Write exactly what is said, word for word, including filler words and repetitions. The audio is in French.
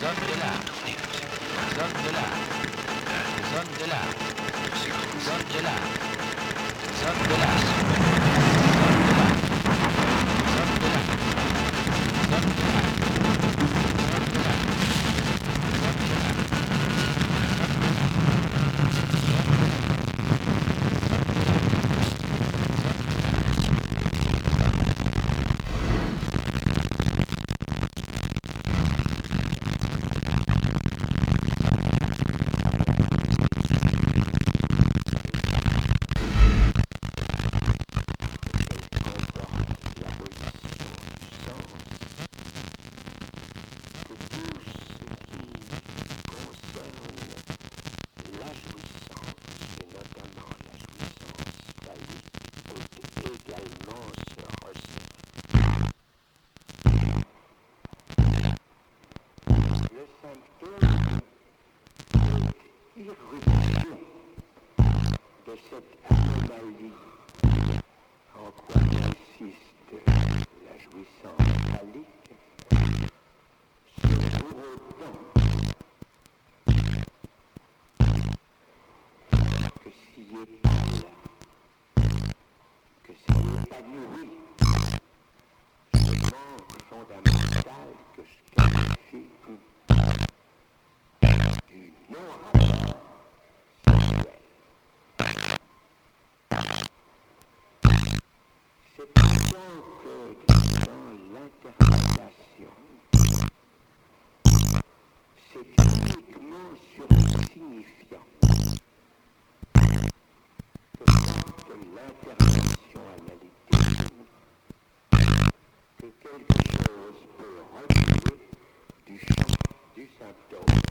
Zone de là. Zone de là. Zone de là. Zone de là. Zone de là. Zone de là. Zone de là. Zone de là. Irruption de cette anomalie en quoi consiste la jouissance phallique, c'est pour autant que s'y est pâle, que s'y est épanoui, ce manque fondamental que je qualifie du non-rapport sexuel. C'est pourtant que dans l'interprétation, c'est uniquement sur le signifiant que porte l'intervention analytique que quelque chose peut reculer du champ du symptôme.